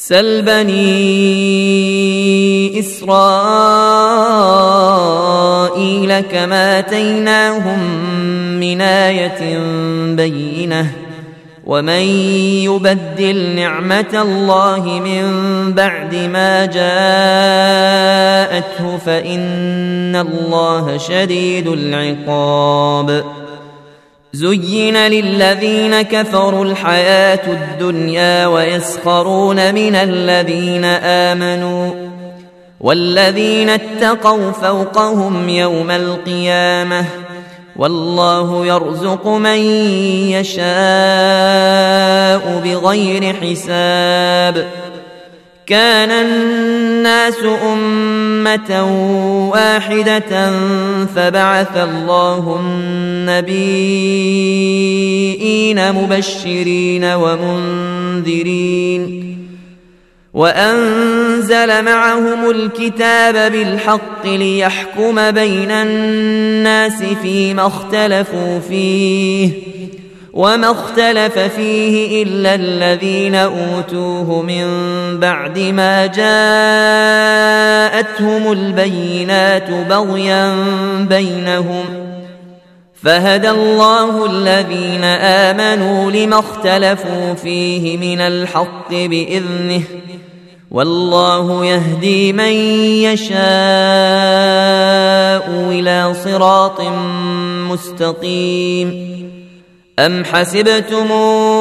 سل بني إسرائيل كما آتيناهم من آية بينة ومن يبدل نعمة الله من بعد ما جاءته فإن الله شديد العقاب زين للذين كفروا الحياة الدنيا ويسخرون من الذين آمنوا والذين اتقوا فوقهم يوم القيامة والله يرزق من يشاء بغير حساب كان الناس أمة واحدة فبعث الله النبيين مبشرين ومنذرين وأنزل معهم الكتاب بالحق ليحكم بين الناس فيما اختلفوا فيه وما اختلف فيه إلا الذين أوتوه من بعد ما جاءتهم البينات بغيا بينهم فهدى الله الذين آمنوا لما اختلفوا فيه من الحق بإذنه والله يهدي من يشاء إلى صراط مستقيم أم حسبتم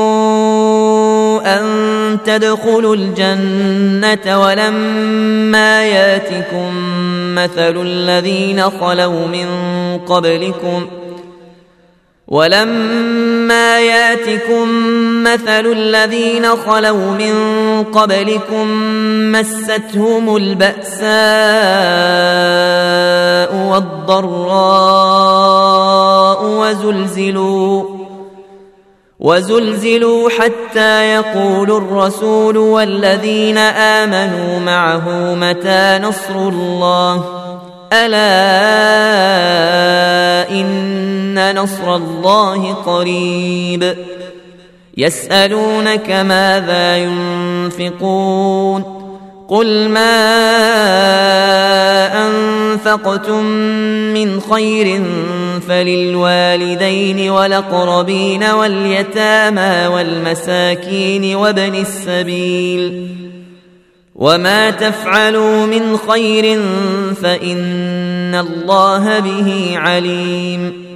أن تدخلوا الجنة ولما ياتكم مثل الذين خلوا من قبلكم مستهم البأساء والضراء وزلزلوا حتى يقول الرسول والذين آمنوا معه متى نصر الله ألا إن نصر الله قريب يسألونك ماذا ينفقون قل ما أنفقتم من خير فللوالدين والأقربين واليتامى والمساكين وابن السبيل وما تفعلوا من خير فإن الله به عليم